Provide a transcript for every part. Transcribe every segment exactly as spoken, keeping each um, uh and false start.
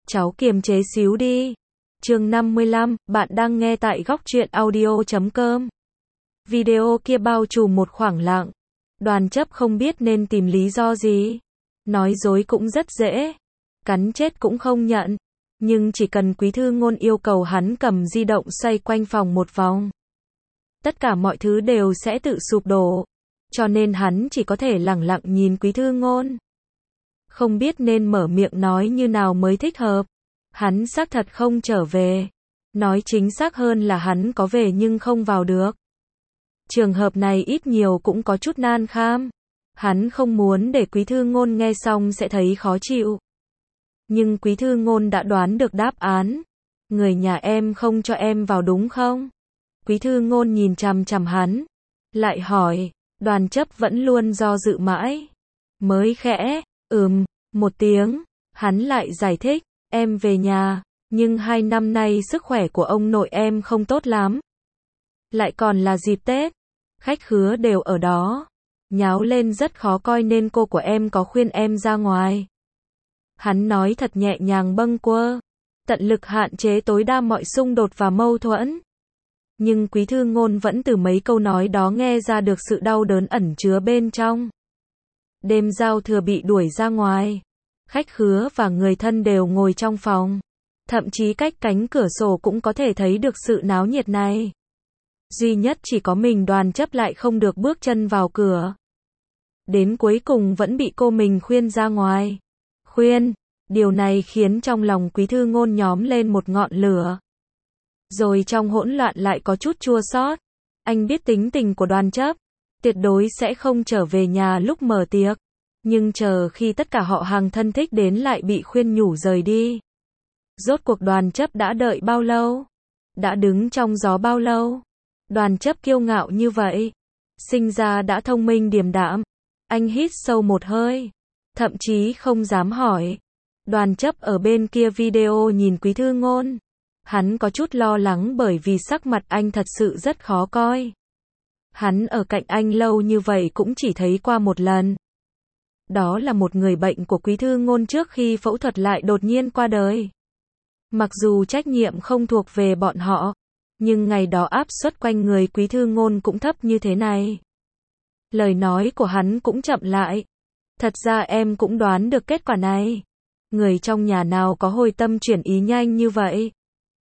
cháu kiềm chế xíu đi. Chương năm mươi lăm, bạn đang nghe tại góc truyện audio chấm com. Video kia bao trùm một khoảng lặng. Đoàn chấp không biết nên tìm lý do gì. Nói dối cũng rất dễ. Cắn chết cũng không nhận. Nhưng chỉ cần Quý Thư Ngôn yêu cầu hắn cầm di động xoay quanh phòng một vòng, tất cả mọi thứ đều sẽ tự sụp đổ. Cho nên hắn chỉ có thể lẳng lặng nhìn Quý Thư Ngôn. Không biết nên mở miệng nói như nào mới thích hợp. Hắn xác thật không trở về. Nói chính xác hơn là hắn có về nhưng không vào được. Trường hợp này ít nhiều cũng có chút nan kham. Hắn không muốn để Quý Thư Ngôn nghe xong sẽ thấy khó chịu. Nhưng Quý Thư Ngôn đã đoán được đáp án. Người nhà em không cho em vào đúng không? Quý Thư Ngôn nhìn chằm chằm hắn. Lại hỏi. Đoàn chấp vẫn luôn do dự mãi. Mới khẽ, ừm, một tiếng. Hắn lại giải thích. Em về nhà. Nhưng hai năm nay sức khỏe của ông nội em không tốt lắm. Lại còn là dịp Tết. Khách khứa đều ở đó. Nháo lên rất khó coi nên cô của em có khuyên em ra ngoài. Hắn nói thật nhẹ nhàng bâng quơ. Tận lực hạn chế tối đa mọi xung đột và mâu thuẫn. Nhưng Quý Thư Ngôn vẫn từ mấy câu nói đó nghe ra được sự đau đớn ẩn chứa bên trong. Đêm giao thừa bị đuổi ra ngoài. Khách khứa và người thân đều ngồi trong phòng. Thậm chí cách cánh cửa sổ cũng có thể thấy được sự náo nhiệt này. Duy nhất chỉ có mình Đoàn chấp lại không được bước chân vào cửa. Đến cuối cùng vẫn bị cô mình khuyên ra ngoài. Khuyên, điều này khiến trong lòng Quý Thư Ngôn nhóm lên một ngọn lửa. Rồi trong hỗn loạn lại có chút chua xót. Anh biết tính tình của Đoàn chấp. Tuyệt đối sẽ không trở về nhà lúc mở tiệc. Nhưng chờ khi tất cả họ hàng thân thích đến lại bị khuyên nhủ rời đi. Rốt cuộc Đoàn chấp đã đợi bao lâu? Đã đứng trong gió bao lâu? Đoàn chấp kiêu ngạo như vậy. Sinh ra đã thông minh điềm đạm. Anh hít sâu một hơi. Thậm chí không dám hỏi. Đoàn chấp ở bên kia video nhìn Quý Thư Ngôn. Hắn có chút lo lắng bởi vì sắc mặt anh thật sự rất khó coi. Hắn ở cạnh anh lâu như vậy cũng chỉ thấy qua một lần. Đó là một người bệnh của Quý Thư Ngôn trước khi phẫu thuật lại đột nhiên qua đời. Mặc dù trách nhiệm không thuộc về bọn họ, nhưng ngày đó áp suất quanh người Quý Thư Ngôn cũng thấp như thế này. Lời nói của hắn cũng chậm lại. Thật ra em cũng đoán được kết quả này. Người trong nhà nào có hồi tâm chuyển ý nhanh như vậy.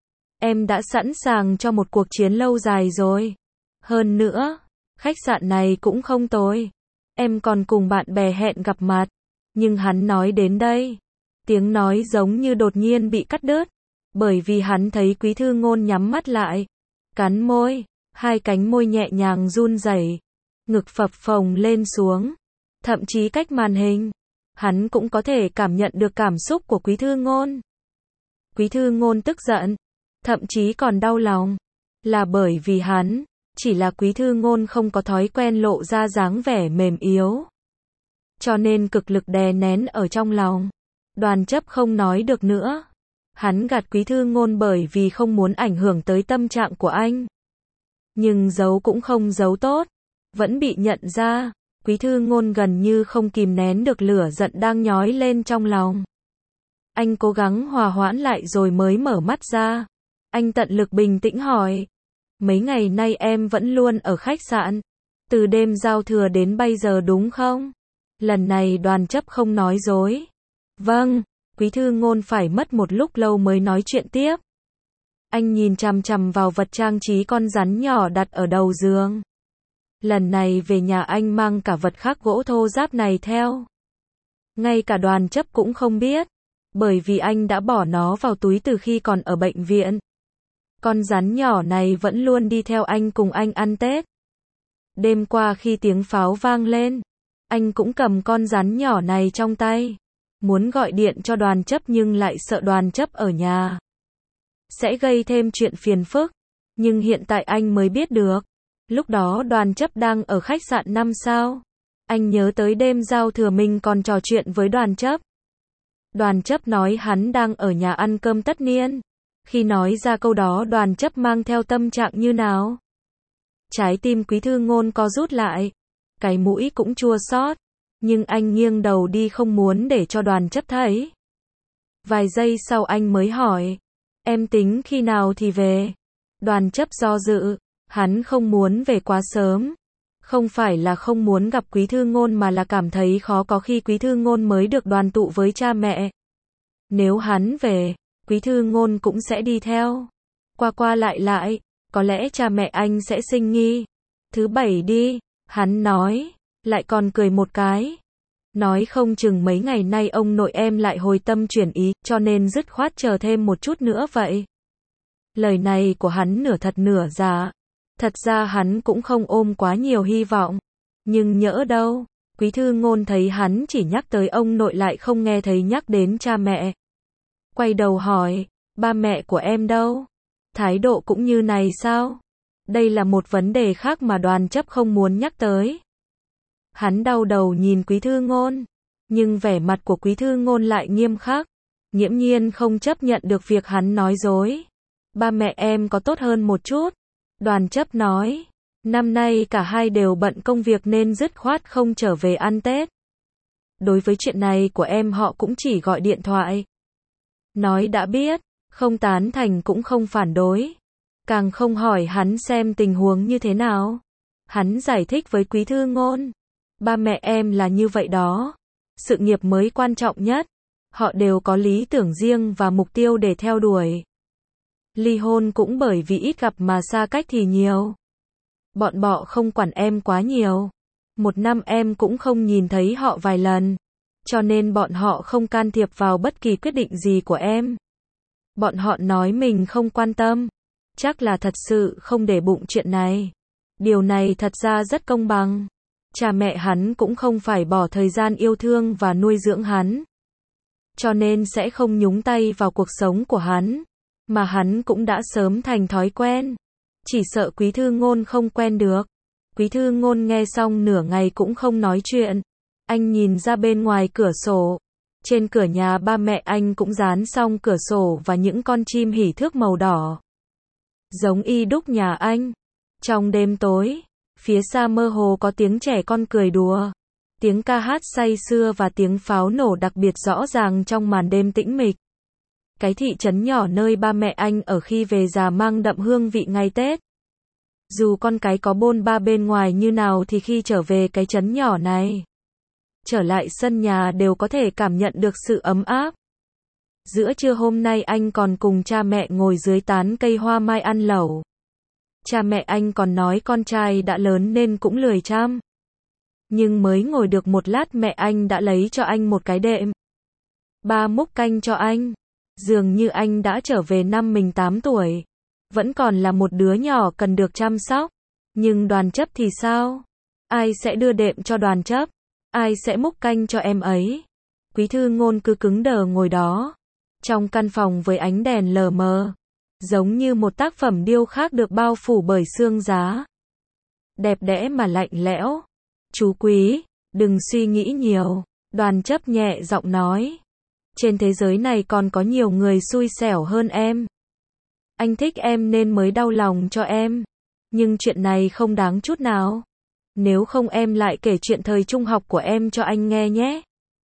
Em đã sẵn sàng cho một cuộc chiến lâu dài rồi. Hơn nữa, khách sạn này cũng không tồi. Em còn cùng bạn bè hẹn gặp mặt. Nhưng hắn nói đến đây. Tiếng nói giống như đột nhiên bị cắt đứt. Bởi vì hắn thấy Quý Thư Ngôn nhắm mắt lại. Cắn môi. Hai cánh môi nhẹ nhàng run rẩy. Ngực phập phồng lên xuống. Thậm chí cách màn hình. Hắn cũng có thể cảm nhận được cảm xúc của Quý Thư Ngôn. Quý Thư Ngôn tức giận. Thậm chí còn đau lòng. Là bởi vì hắn. Chỉ là Quý Thư Ngôn không có thói quen lộ ra dáng vẻ mềm yếu. Cho nên cực lực đè nén ở trong lòng. Đoàn chấp không nói được nữa. Hắn gạt Quý Thư Ngôn bởi vì không muốn ảnh hưởng tới tâm trạng của anh. Nhưng giấu cũng không giấu tốt. Vẫn bị nhận ra. Quý Thư Ngôn gần như không kìm nén được lửa giận đang nhói lên trong lòng. Anh cố gắng hòa hoãn lại rồi mới mở mắt ra. Anh tận lực bình tĩnh hỏi. Mấy ngày nay em vẫn luôn ở khách sạn. Từ đêm giao thừa đến bây giờ đúng không? Lần này Đoàn chấp không nói dối. Vâng, Quý Thư Ngôn phải mất một lúc lâu mới nói chuyện tiếp. Anh nhìn chằm chằm vào vật trang trí con rắn nhỏ đặt ở đầu giường. Lần này về nhà anh mang cả vật khắc gỗ thô ráp này theo. Ngay cả Đoàn chấp cũng không biết. Bởi vì anh đã bỏ nó vào túi từ khi còn ở bệnh viện. Con rắn nhỏ này vẫn luôn đi theo anh cùng anh ăn Tết. Đêm qua khi tiếng pháo vang lên, anh cũng cầm con rắn nhỏ này trong tay. Muốn gọi điện cho Đoàn chấp nhưng lại sợ Đoàn chấp ở nhà sẽ gây thêm chuyện phiền phức. Nhưng hiện tại anh mới biết được. Lúc đó Đoàn chấp đang ở khách sạn năm sao. Anh nhớ tới đêm giao thừa mình còn trò chuyện với Đoàn chấp. Đoàn chấp nói hắn đang ở nhà ăn cơm tất niên. Khi nói ra câu đó Đoàn chấp mang theo tâm trạng như nào? Trái tim Quý Thư Ngôn co rút lại. Cái mũi cũng chua xót. Nhưng anh nghiêng đầu đi không muốn để cho Đoàn chấp thấy. Vài giây sau anh mới hỏi, em tính khi nào thì về? Đoàn Chấp do dự, hắn không muốn về quá sớm. Không phải là không muốn gặp Quý Thư Ngôn mà là cảm thấy khó có khi Quý Thư Ngôn mới được đoàn tụ với cha mẹ. Nếu hắn về, Quý Thư Ngôn cũng sẽ đi theo. Qua qua lại lại, có lẽ cha mẹ anh sẽ sinh nghi. Thứ bảy đi, hắn nói, lại còn cười một cái. Nói không chừng mấy ngày nay ông nội em lại hồi tâm chuyển ý, cho nên dứt khoát chờ thêm một chút nữa vậy. Lời này của hắn nửa thật nửa giả. Thật ra hắn cũng không ôm quá nhiều hy vọng. Nhưng nhỡ đâu, Quý Thư Ngôn thấy hắn chỉ nhắc tới ông nội lại không nghe thấy nhắc đến cha mẹ. Quay đầu hỏi, ba mẹ của em đâu? Thái độ cũng như này sao? Đây là một vấn đề khác mà Đoàn Chấp không muốn nhắc tới. Hắn đau đầu nhìn Quý Thư Ngôn, nhưng vẻ mặt của Quý Thư Ngôn lại nghiêm khắc, nghiễm nhiên không chấp nhận được việc hắn nói dối. Ba mẹ em có tốt hơn một chút. Đoàn Chấp nói, năm nay cả hai đều bận công việc nên dứt khoát không trở về ăn Tết. Đối với chuyện này của em họ cũng chỉ gọi điện thoại. Nói đã biết, không tán thành cũng không phản đối. Càng không hỏi hắn xem tình huống như thế nào. Hắn giải thích với Quý Thư Ngôn, ba mẹ em là như vậy đó. Sự nghiệp mới quan trọng nhất. Họ đều có lý tưởng riêng và mục tiêu để theo đuổi. Ly hôn cũng bởi vì ít gặp mà xa cách thì nhiều. Bọn bọ không quản em quá nhiều. Một năm em cũng không nhìn thấy họ vài lần. Cho nên bọn họ không can thiệp vào bất kỳ quyết định gì của em. Bọn họ nói mình không quan tâm. Chắc là thật sự không để bụng chuyện này. Điều này thật ra rất công bằng. Cha mẹ hắn cũng không phải bỏ thời gian yêu thương và nuôi dưỡng hắn. Cho nên sẽ không nhúng tay vào cuộc sống của hắn. Mà hắn cũng đã sớm thành thói quen. Chỉ sợ Quý Thư Ngôn không quen được. Quý Thư Ngôn nghe xong nửa ngày cũng không nói chuyện. Anh nhìn ra bên ngoài cửa sổ. Trên cửa nhà ba mẹ anh cũng dán xong cửa sổ và những con chim hỉ thước màu đỏ. Giống y đúc nhà anh. Trong đêm tối, phía xa mơ hồ có tiếng trẻ con cười đùa. Tiếng ca hát say sưa và tiếng pháo nổ đặc biệt rõ ràng trong màn đêm tĩnh mịch. Cái thị trấn nhỏ nơi ba mẹ anh ở khi về già mang đậm hương vị ngày Tết. Dù con cái có bôn ba bên ngoài như nào thì khi trở về cái trấn nhỏ này, trở lại sân nhà đều có thể cảm nhận được sự ấm áp. Giữa trưa hôm nay anh còn cùng cha mẹ ngồi dưới tán cây hoa mai ăn lẩu. Cha mẹ anh còn nói con trai đã lớn nên cũng lười chăm. Nhưng mới ngồi được một lát mẹ anh đã lấy cho anh một cái đệm. Ba múc canh cho anh. Dường như anh đã trở về năm mình tám tuổi. Vẫn còn là một đứa nhỏ cần được chăm sóc. Nhưng Đoàn Chấp thì sao? Ai sẽ đưa đệm cho Đoàn Chấp? Ai sẽ múc canh cho em ấy? Quý Thư Ngôn cứ cứng đờ ngồi đó. Trong căn phòng với ánh đèn lờ mờ. Giống như một tác phẩm điêu khắc được bao phủ bởi sương giá. Đẹp đẽ mà lạnh lẽo. Chú Quý, đừng suy nghĩ nhiều. Đoàn Chấp nhẹ giọng nói. Trên thế giới này còn có nhiều người xui xẻo hơn em. Anh thích em nên mới đau lòng cho em. Nhưng chuyện này không đáng chút nào. Nếu không em lại kể chuyện thời trung học của em cho anh nghe nhé.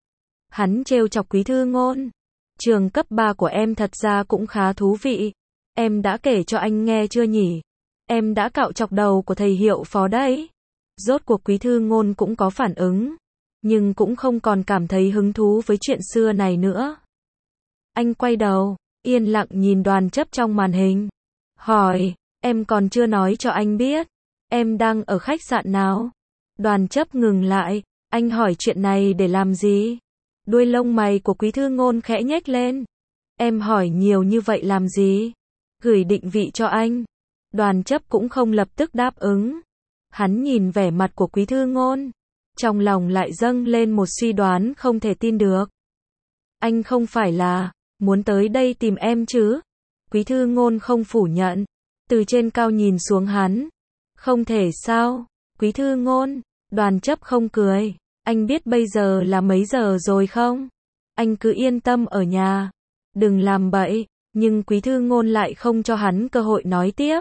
Hắn trêu chọc Quý Thư Ngôn. Trường cấp ba của em thật ra cũng khá thú vị. Em đã kể cho anh nghe chưa nhỉ? Em đã cạo chọc đầu của thầy hiệu phó đấy. Rốt cuộc Quý Thư Ngôn cũng có phản ứng. Nhưng cũng không còn cảm thấy hứng thú với chuyện xưa này nữa. Anh quay đầu, yên lặng nhìn Đoàn Chấp trong màn hình. Hỏi, em còn chưa nói cho anh biết. Em đang ở khách sạn nào? Đoàn Chấp ngừng lại, anh hỏi chuyện này để làm gì? Đuôi lông mày của Quý Thư Ngôn khẽ nhếch lên. Em hỏi nhiều như vậy làm gì? Gửi định vị cho anh. Đoàn Chấp cũng không lập tức đáp ứng. Hắn nhìn vẻ mặt của Quý Thư Ngôn. Trong lòng lại dâng lên một suy đoán không thể tin được. Anh không phải là muốn tới đây tìm em chứ? Quý Thư Ngôn không phủ nhận. Từ trên cao nhìn xuống hắn. Không thể sao? Quý Thư Ngôn. Đoàn Chấp không cười. Anh biết bây giờ là mấy giờ rồi không? Anh cứ yên tâm ở nhà. Đừng làm bậy. Nhưng Quý Thư Ngôn lại không cho hắn cơ hội nói tiếp.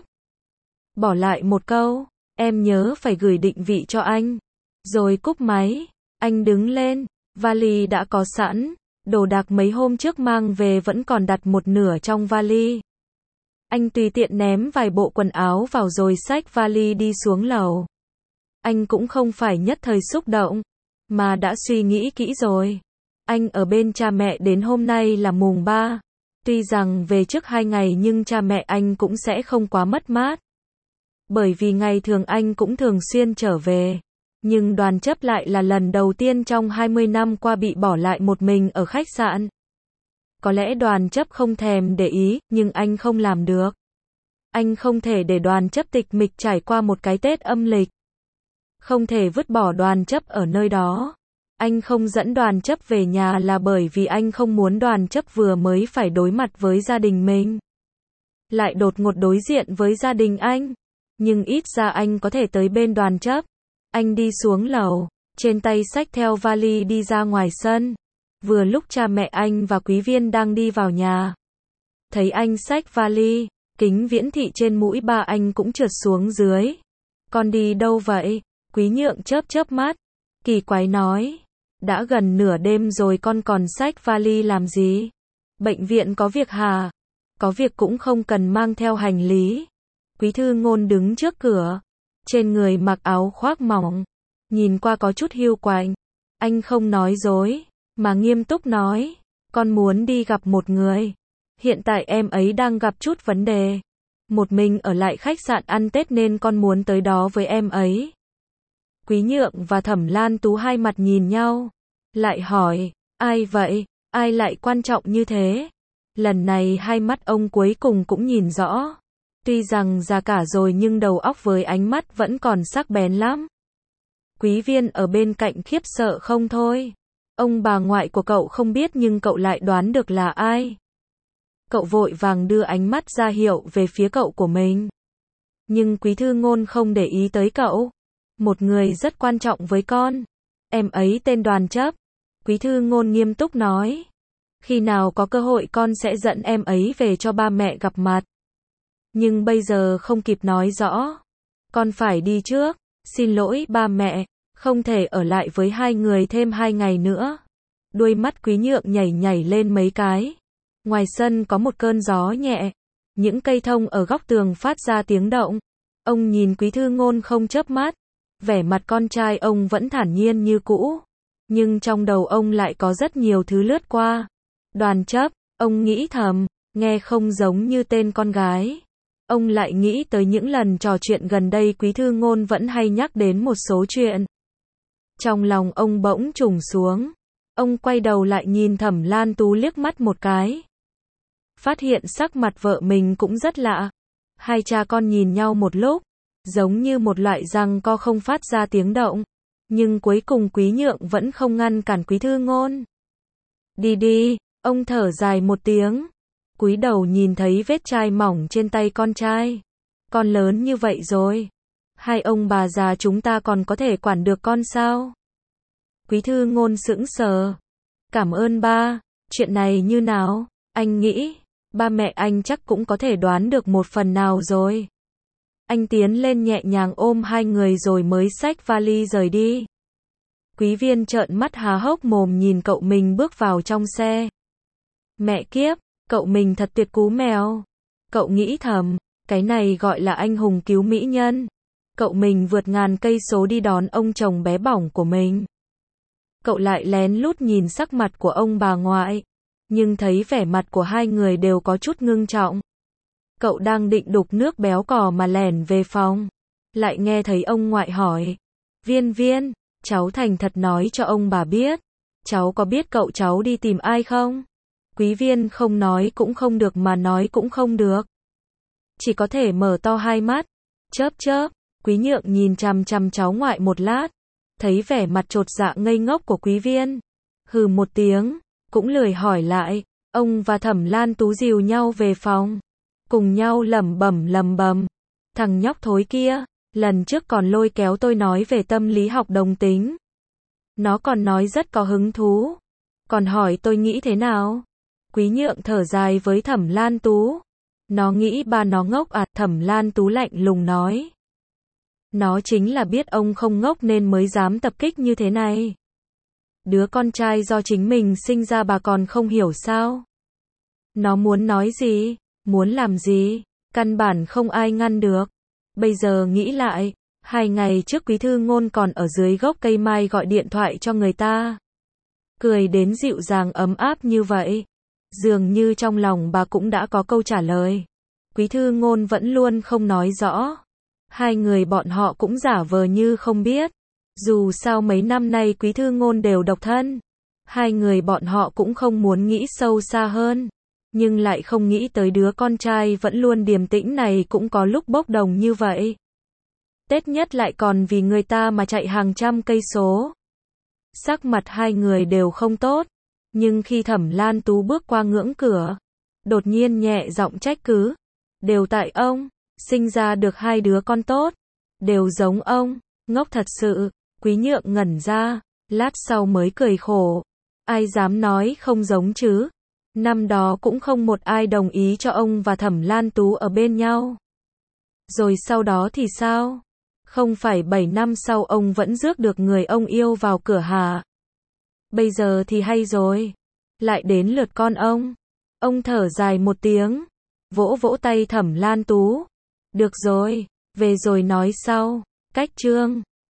Bỏ lại một câu. Em nhớ phải gửi định vị cho anh. Rồi cúp máy. Anh đứng lên. Vali đã có sẵn. Đồ đạc mấy hôm trước mang về vẫn còn đặt một nửa trong vali. Anh tùy tiện ném vài bộ quần áo vào rồi xách vali đi xuống lầu. Anh cũng không phải nhất thời xúc động, mà đã suy nghĩ kỹ rồi. Anh ở bên cha mẹ đến hôm nay là mùng ba. Tuy rằng về trước hai ngày nhưng cha mẹ anh cũng sẽ không quá mất mát. Bởi vì ngày thường anh cũng thường xuyên trở về. Nhưng Đoàn Chấp lại là lần đầu tiên trong hai mươi năm qua bị bỏ lại một mình ở khách sạn. Có lẽ Đoàn Chấp không thèm để ý, nhưng anh không làm được. Anh không thể để Đoàn Chấp tịch mịch trải qua một cái Tết âm lịch. Không thể vứt bỏ Đoàn Chấp ở nơi đó. Anh không dẫn Đoàn Chấp về nhà là bởi vì anh không muốn Đoàn Chấp vừa mới phải đối mặt với gia đình mình, lại đột ngột đối diện với gia đình anh. Nhưng ít ra anh có thể tới bên Đoàn Chấp. Anh đi xuống lầu, trên tay xách theo vali đi ra ngoài sân. Vừa lúc cha mẹ anh và Quý Viên đang đi vào nhà. Thấy anh xách vali, kính viễn thị trên mũi ba anh cũng trượt xuống dưới. Con đi đâu vậy? Quý Nhượng chớp chớp mắt, kỳ quái nói. Đã gần nửa đêm rồi con còn xách vali làm gì? Bệnh viện có việc hả? Có việc cũng không cần mang theo hành lý. Quý Thư Ngôn đứng trước cửa, trên người mặc áo khoác mỏng, nhìn qua có chút hiu quạnh. Anh không nói dối, mà nghiêm túc nói, con muốn đi gặp một người. Hiện tại em ấy đang gặp chút vấn đề. Một mình ở lại khách sạn ăn Tết nên con muốn tới đó với em ấy. Quý Nhượng và Thẩm Lan Tú hai mặt nhìn nhau, lại hỏi, ai vậy? Ai lại quan trọng như thế? Lần này hai mắt ông cuối cùng cũng nhìn rõ. Tuy rằng già cả rồi nhưng đầu óc với ánh mắt vẫn còn sắc bén lắm. Quý Viên ở bên cạnh khiếp sợ không thôi. Ông bà ngoại của cậu không biết nhưng cậu lại đoán được là ai. Cậu vội vàng đưa ánh mắt ra hiệu về phía cậu của mình. Nhưng Quý Thư Ngôn không để ý tới cậu. Một người rất quan trọng với con. Em ấy tên Đoàn Chấp. Quý Thư Ngôn nghiêm túc nói. Khi nào có cơ hội con sẽ dẫn em ấy về cho ba mẹ gặp mặt. Nhưng bây giờ không kịp nói rõ. Con phải đi trước. Xin lỗi ba mẹ, không thể ở lại với hai người thêm hai ngày nữa. Đuôi mắt Quý Nhượng nhảy nhảy lên mấy cái. Ngoài sân có một cơn gió nhẹ. Những cây thông ở góc tường phát ra tiếng động. Ông nhìn Quý Thư Ngôn không chớp mắt. Vẻ mặt con trai ông vẫn thản nhiên như cũ. Nhưng trong đầu ông lại có rất nhiều thứ lướt qua. Đoàn Chấp, ông nghĩ thầm, nghe không giống như tên con gái. Ông lại nghĩ tới những lần trò chuyện gần đây Quý Thư Ngôn vẫn hay nhắc đến một số chuyện. Trong lòng ông bỗng trùng xuống. Ông quay đầu lại nhìn Thẩm Lan Tú liếc mắt một cái. Phát hiện sắc mặt vợ mình cũng rất lạ. Hai cha con nhìn nhau một lúc, giống như một loại giằng co không phát ra tiếng động. Nhưng cuối cùng Quý Nhượng vẫn không ngăn cản Quý Thư Ngôn. Đi đi, ông thở dài một tiếng. Cúi đầu nhìn thấy vết chai mỏng trên tay con trai. Con lớn như vậy rồi. Hai ông bà già chúng ta còn có thể quản được con sao? Quý Thư Ngôn sững sờ. Cảm ơn ba. Chuyện này như nào? Anh nghĩ, ba mẹ anh chắc cũng có thể đoán được một phần nào rồi. Anh tiến lên nhẹ nhàng ôm hai người rồi mới xách vali rời đi. Quý Viên trợn mắt há hốc mồm nhìn cậu mình bước vào trong xe. Mẹ kiếp, cậu mình thật tuyệt cú mèo. Cậu nghĩ thầm, cái này gọi là anh hùng cứu mỹ nhân. Cậu mình vượt ngàn cây số đi đón ông chồng bé bỏng của mình. Cậu lại lén lút nhìn sắc mặt của ông bà ngoại, nhưng thấy vẻ mặt của hai người đều có chút ngưng trọng. Cậu đang định đục nước béo cò mà lẻn về phòng, lại nghe thấy ông ngoại hỏi. Viên Viên, cháu thành thật nói cho ông bà biết. Cháu có biết cậu cháu đi tìm ai không? Quý Viên không nói cũng không được mà nói cũng không được. Chỉ có thể mở to hai mắt, chớp chớp. Quý Nhượng nhìn chằm chằm cháu ngoại một lát, thấy vẻ mặt chột dạ ngây ngốc của Quý Viên. Hừ một tiếng, cũng lười hỏi lại. Ông và Thẩm Lan Tú dìu nhau về phòng, cùng nhau lẩm bẩm lẩm bẩm. Thằng nhóc thối kia, lần trước còn lôi kéo tôi nói về tâm lý học đồng tính. Nó còn nói rất có hứng thú, còn hỏi tôi nghĩ thế nào. Quý Nhượng thở dài với Thẩm Lan Tú. Nó nghĩ ba nó ngốc à? Thẩm Lan Tú lạnh lùng nói. Nó chính là biết ông không ngốc nên mới dám tập kích như thế này. Đứa con trai do chính mình sinh ra bà còn không hiểu sao? Nó muốn nói gì, muốn làm gì, căn bản không ai ngăn được. Bây giờ nghĩ lại, hai ngày trước Quý Thư Ngôn còn ở dưới gốc cây mai gọi điện thoại cho người ta. Cười đến dịu dàng ấm áp như vậy. Dường như trong lòng bà cũng đã có câu trả lời. Quý Thư Ngôn vẫn luôn không nói rõ. Hai người bọn họ cũng giả vờ như không biết. Dù sao mấy năm nay Quý Thư Ngôn đều độc thân. Hai người bọn họ cũng không muốn nghĩ sâu xa hơn. Nhưng lại không nghĩ tới đứa con trai vẫn luôn điềm tĩnh này cũng có lúc bốc đồng như vậy. Tết nhất lại còn vì người ta mà chạy hàng trăm cây số. Sắc mặt hai người đều không tốt. Nhưng khi Thẩm Lan Tú bước qua ngưỡng cửa, đột nhiên nhẹ giọng trách cứ. Đều tại ông, sinh ra được hai đứa con tốt. Đều giống ông, ngốc thật sự. Quý Nhượng ngẩn ra, lát sau mới cười khổ. Ai dám nói không giống chứ? Năm đó cũng không một ai đồng ý cho ông và Thẩm Lan Tú ở bên nhau. Rồi sau đó thì sao? Không phải bảy năm sau ông vẫn rước được người ông yêu vào cửa hả? Bây giờ thì hay rồi. Lại đến lượt con ông. Ông thở dài một tiếng. Vỗ vỗ tay Thẩm Lan Tú. Được rồi, về rồi nói sau. Cách chương